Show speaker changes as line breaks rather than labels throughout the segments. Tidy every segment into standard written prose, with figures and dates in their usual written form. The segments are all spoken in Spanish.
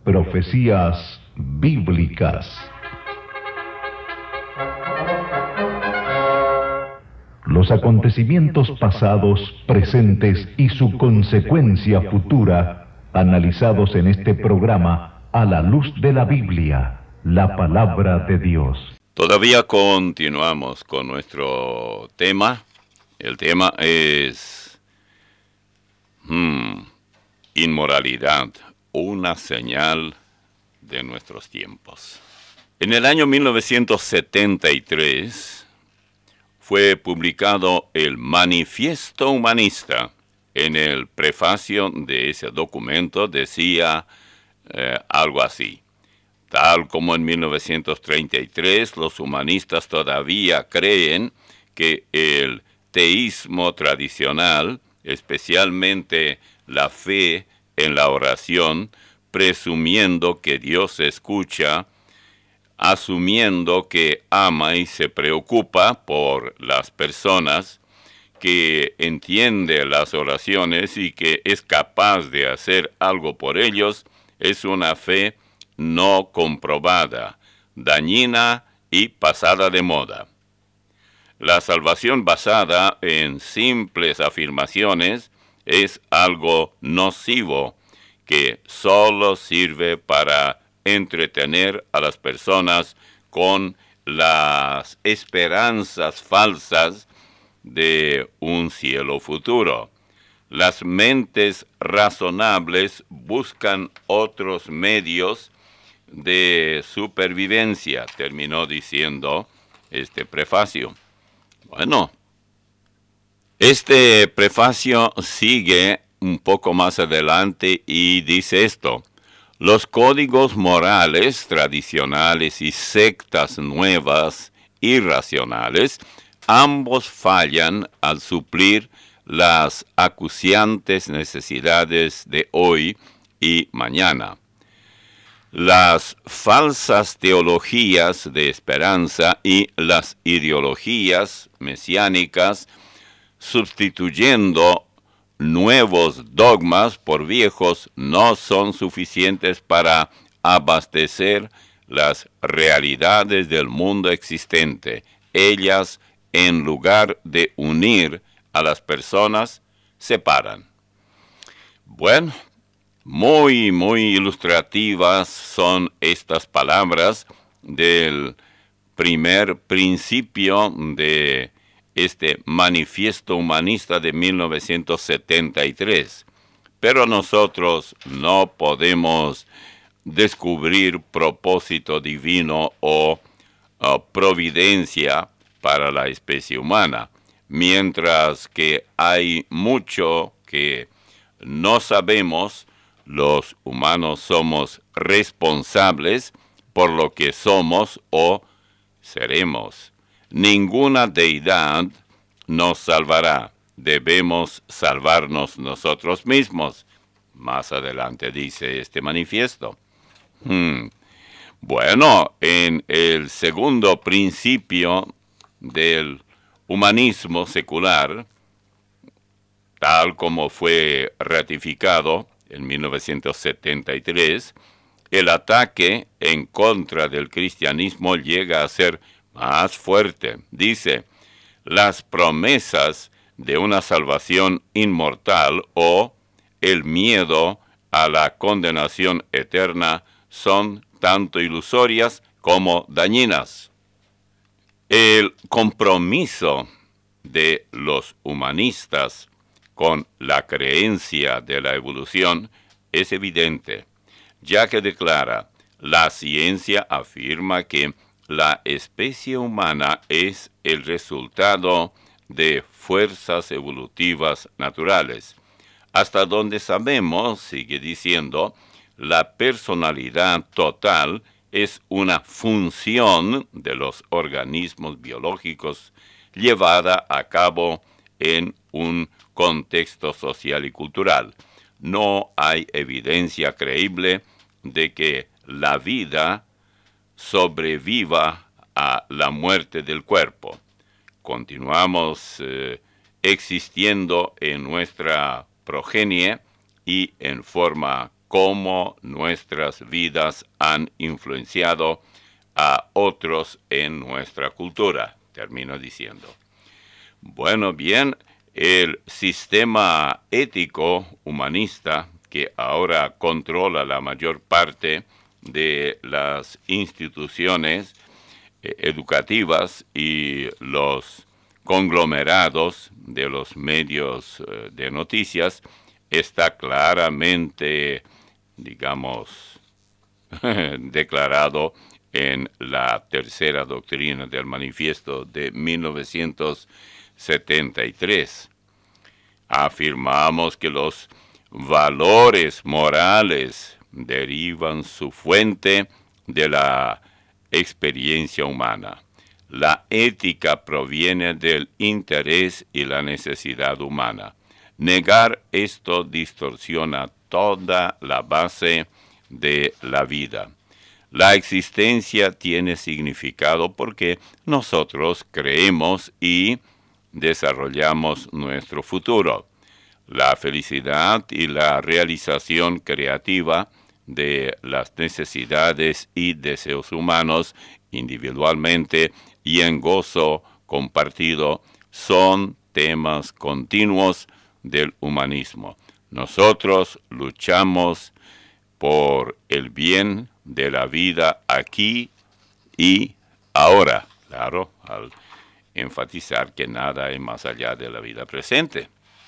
Profecías bíblicas. Los acontecimientos pasados, presentes y su consecuencia futura, analizados en este programa a la luz de la Biblia, la palabra de Dios.
Todavía continuamos con nuestro tema. El tema es inmoralidad, una señal de nuestros tiempos. En el año 1973 fue publicado el Manifiesto Humanista. En el prefacio de ese documento decía algo así: tal como en 1933 los humanistas todavía creen que el teísmo tradicional, especialmente la fe en la oración, presumiendo que Dios escucha, asumiendo que ama y se preocupa por las personas, que entiende las oraciones y que es capaz de hacer algo por ellos, es una fe no comprobada, dañina y pasada de moda. La salvación basada en simples afirmaciones es algo nocivo que solo sirve para entretener a las personas con las esperanzas falsas de un cielo futuro. Las mentes razonables buscan otros medios de supervivencia, terminó diciendo este prefacio. Bueno, este prefacio sigue un poco más adelante y dice esto: los códigos morales tradicionales y sectas nuevas irracionales, ambos fallan al suplir las acuciantes necesidades de hoy y mañana. Las falsas teologías de esperanza y las ideologías mesiánicas, sustituyendo nuevos dogmas por viejos, no son suficientes para abastecer las realidades del mundo existente. Ellas, en lugar de unir a las personas, separan. Bueno, muy ilustrativas son estas palabras del primer principio de este Manifiesto Humanista de 1973. Pero nosotros no podemos descubrir propósito divino o providencia para la especie humana, mientras que hay mucho que no sabemos. Los humanos somos responsables por lo que somos o seremos. Ninguna deidad nos salvará. Debemos salvarnos nosotros mismos. Más adelante dice este manifiesto. Bueno, en el segundo principio del humanismo secular, tal como fue ratificado en 1973, el ataque en contra del cristianismo llega a ser más fuerte. Dice: las promesas de una salvación inmortal o el miedo a la condenación eterna son tanto ilusorias como dañinas. El compromiso de los humanistas con la creencia de la evolución es evidente, ya que declara: la ciencia afirma que la especie humana es el resultado de fuerzas evolutivas naturales. Hasta donde sabemos, sigue diciendo, la personalidad total es una función de los organismos biológicos llevada a cabo en un contexto social y cultural. No hay evidencia creíble de que la vida sobreviva a la muerte del cuerpo. Continuamos existiendo en nuestra progenie y en forma cómo nuestras vidas han influenciado a otros en nuestra cultura. Termino diciendo. Bueno, bien, el sistema ético humanista que ahora controla la mayor parte de las instituciones educativas y los conglomerados de los medios de noticias está claramente, digamos, declarado en la tercera doctrina del manifiesto de 1973. Afirmamos que los valores morales derivan su fuente de la experiencia humana. La ética proviene del interés y la necesidad humana. Negar esto distorsiona toda la base de la vida. La existencia tiene significado porque nosotros creemos y desarrollamos nuestro futuro. La felicidad y la realización creativa de las necesidades y deseos humanos individualmente y en gozo compartido son temas continuos del humanismo. Nosotros luchamos por el bien de la vida aquí y ahora, claro, al enfatizar que nada es más allá de la vida presente.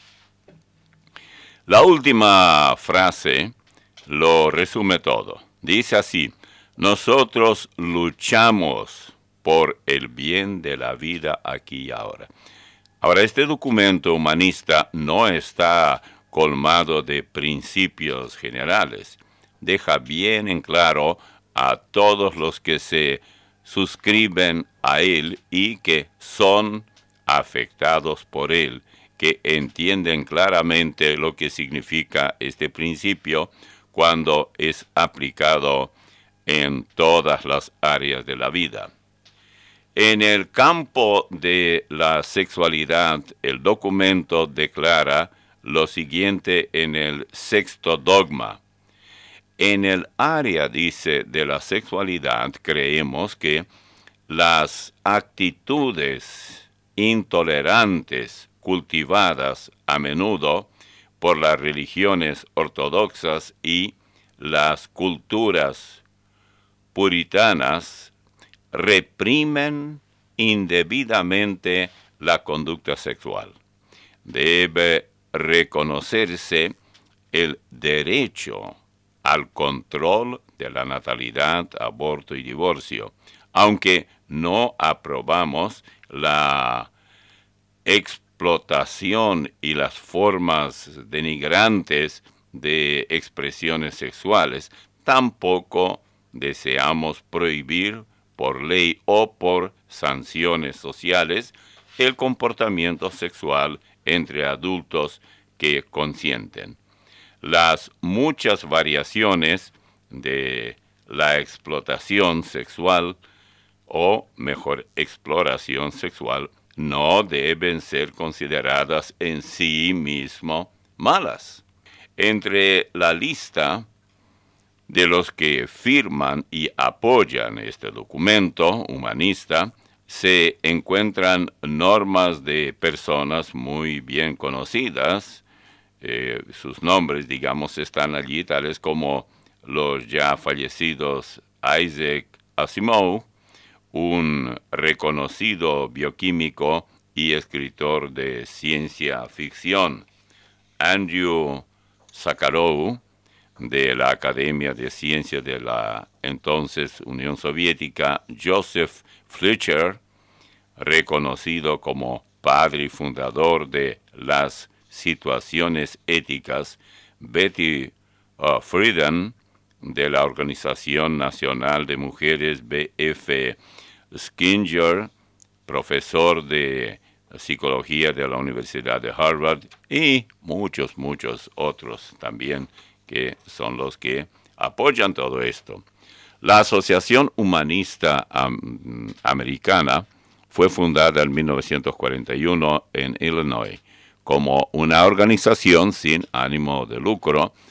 La última frase lo resume todo. Dice así: nosotros luchamos por el bien de la vida aquí y ahora. Ahora, este documento humanista no está colmado de principios generales. Deja bien en claro a todos los que se suscriben a él y que son afectados por él, que entienden claramente lo que significa este principio cuando es aplicado en todas las áreas de la vida. En el campo de la sexualidad, el documento declara lo siguiente en el sexto dogma. En el área, dice, de la sexualidad, creemos que las actitudes intolerantes cultivadas a menudo por las religiones ortodoxas y las culturas puritanas reprimen indebidamente la conducta sexual. Debe reconocerse el derecho al control de la natalidad, aborto y divorcio, aunque no aprobamos la explotación y las formas denigrantes de expresiones sexuales, tampoco deseamos prohibir por ley o por sanciones sociales el comportamiento sexual entre adultos que consienten. Las muchas variaciones de la explotación sexual, o mejor, exploración sexual, no deben ser consideradas en sí mismo malas. Entre la lista de los que firman y apoyan este documento humanista se encuentran normas de personas muy bien conocidas. Sus nombres, digamos, están allí, tales como los ya fallecidos Isaac Asimov, un reconocido bioquímico y escritor de ciencia ficción, Andrew Sakharov, de la Academia de Ciencias de la entonces Unión Soviética, Joseph Fletcher, reconocido como padre y fundador de las situaciones éticas, Betty Friedan, de la Organización Nacional de Mujeres, B.F. Skinner, profesor de psicología de la Universidad de Harvard, y muchos otros también, que son los que apoyan todo esto. La Asociación Humanista Americana fue fundada en 1941 en Illinois como una organización sin ánimo de lucro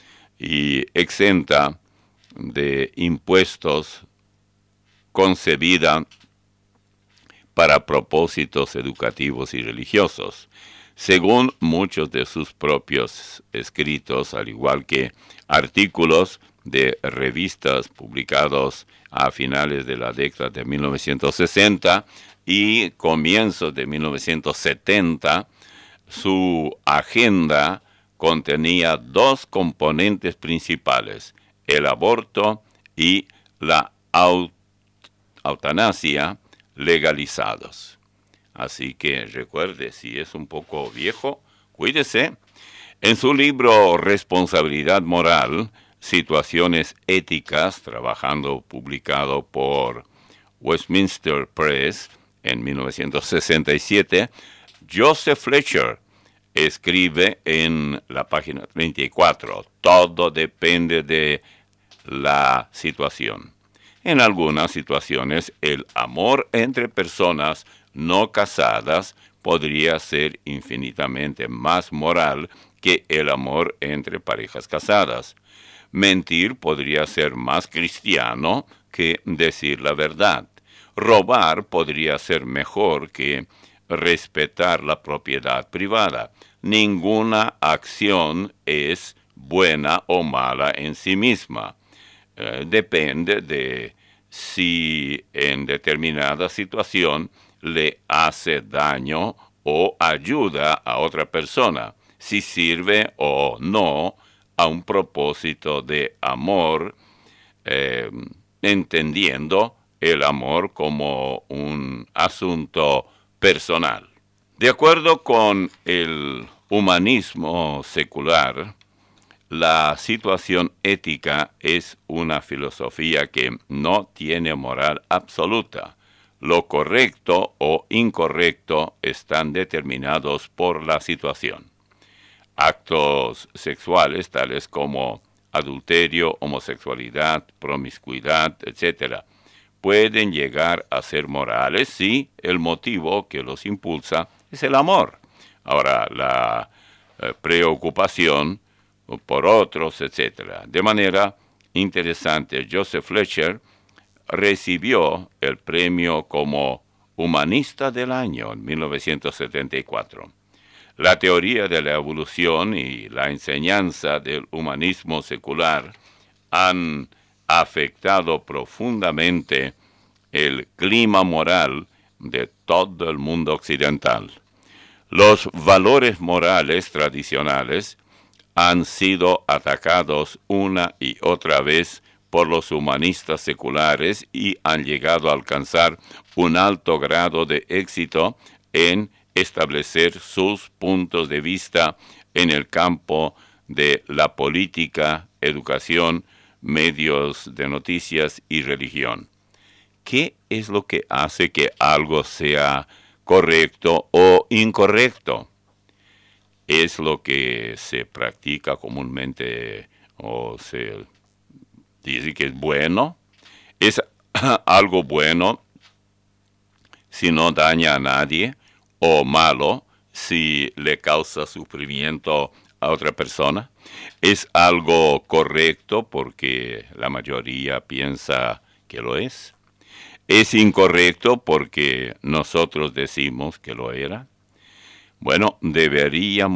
y exenta de impuestos, concebida para propósitos educativos y religiosos. Según muchos de sus propios escritos, al igual que artículos de revistas publicados a finales de la década de 1960 y comienzos de 1970, su agenda contenía dos componentes principales: el aborto y la eutanasia legalizados. Así que recuerde, si es un poco viejo, cuídese. En su libro Responsabilidad Moral, Situaciones Éticas, publicado por Westminster Press en 1967, Joseph Fletcher escribe en la página 34, todo depende de la situación. En algunas situaciones, el amor entre personas no casadas podría ser infinitamente más moral que el amor entre parejas casadas. Mentir podría ser más cristiano que decir la verdad. Robar podría ser mejor que respetar la propiedad privada. Ninguna acción es buena o mala en sí misma. Depende de si en determinada situación le hace daño o ayuda a otra persona, si sirve o no a un propósito de amor, entendiendo el amor como un asunto personal. De acuerdo con el humanismo secular, la situación ética es una filosofía que no tiene moral absoluta. Lo correcto o incorrecto están determinados por la situación. Actos sexuales tales como adulterio, homosexualidad, promiscuidad, etc., pueden llegar a ser morales si el motivo que los impulsa es el amor. Ahora, la preocupación por otros, etc. De manera interesante, Joseph Fletcher recibió el premio como Humanista del Año en 1974. La teoría de la evolución y la enseñanza del humanismo secular han afectado profundamente el clima moral de todo el mundo occidental. Los valores morales tradicionales han sido atacados una y otra vez por los humanistas seculares y han llegado a alcanzar un alto grado de éxito en establecer sus puntos de vista en el campo de la política, educación, medios de noticias y religión. ¿Qué es lo que hace que algo sea correcto o incorrecto? Es lo que se practica comúnmente o se dice que es bueno. Es algo bueno si no daña a nadie, o malo si le causa sufrimiento a otra persona. Es algo correcto porque la mayoría piensa que lo es. Es incorrecto porque nosotros decimos que lo era. Bueno, debería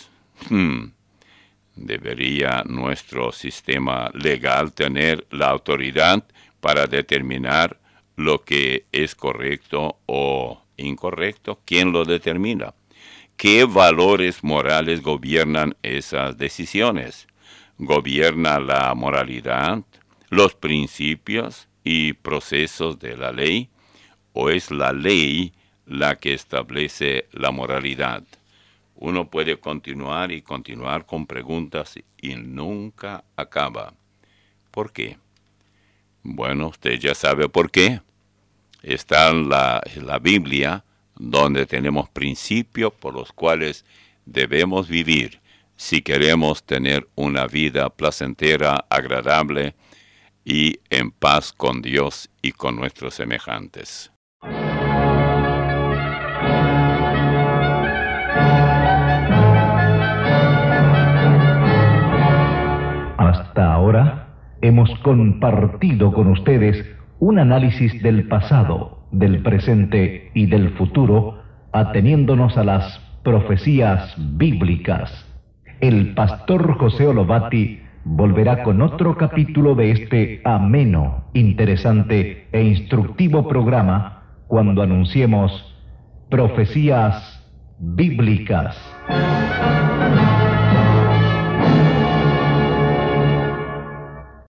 nuestro sistema legal tener la autoridad para determinar lo que es correcto o incorrecto. ¿Quién lo determina? ¿Qué valores morales gobiernan esas decisiones? ¿Gobierna la moralidad, los principios y procesos de la ley? ¿O es la ley la que establece la moralidad? Uno puede continuar y continuar con preguntas y nunca acaba. ¿Por qué? Bueno, usted ya sabe por qué. Está en la Biblia, donde tenemos principios por los cuales debemos vivir si queremos tener una vida placentera, agradable y en paz con Dios y con nuestros semejantes.
hemos compartido con ustedes un análisis del pasado, del presente y del futuro, ateniéndonos a las profecías bíblicas. El pastor José Olobati volverá con otro capítulo de este ameno, interesante e instructivo programa cuando anunciemos Profecías Bíblicas.